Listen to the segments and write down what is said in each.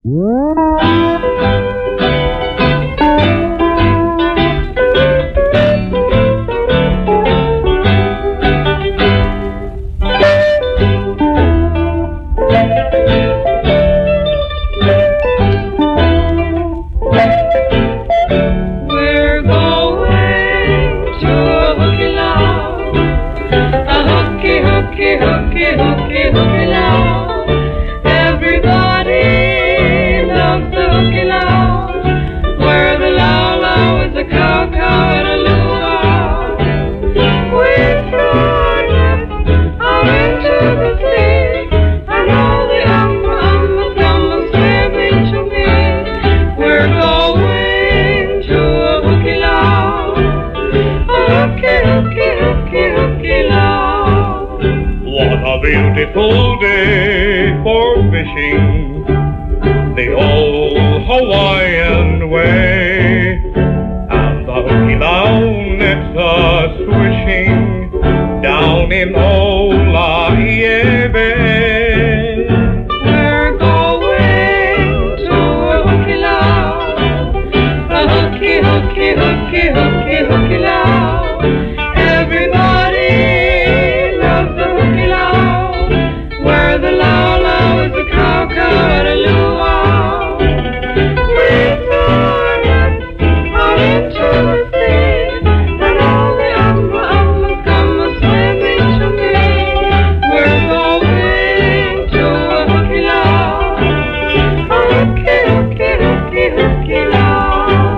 We're going to a hooky lounge, a hooky, hooky, hooky, hooky, hooky lounge. Everybody loves the hooky lounge, where the low is a cow and a luau. We throw out into the sea, and all the ummas come swimming to me. We're going to a hooky lounge, a hooky, hooky, hooky, hooky lounge. What a beautiful day for fishing, the old Hawaiian way. And the hooky lounge it's swishing down in Olaie Bay. We're going to a hooky lounge, a hooky, hooky, hooky, hooky, hooky lounge. Everybody loves the hooky lounge, where the low is a cow and a luau. We throw out into the sea, and all the ummas come swimming to me. We're going to a hooky lounge, a hooky, hooky, hooky, hooky lounge.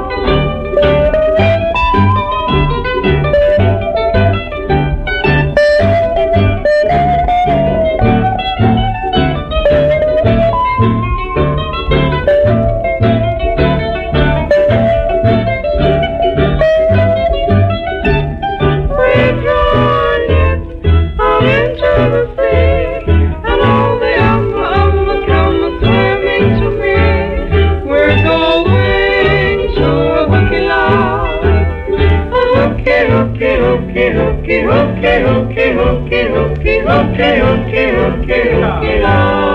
We're drawn out into the sea, and all the ummas come swimming to me. We're going to a hooky lounge, a hooky, hooky, hooky, hooky, hooky, hooky, hooky, hooky, hooky, hooky, hooky, hooky lounge.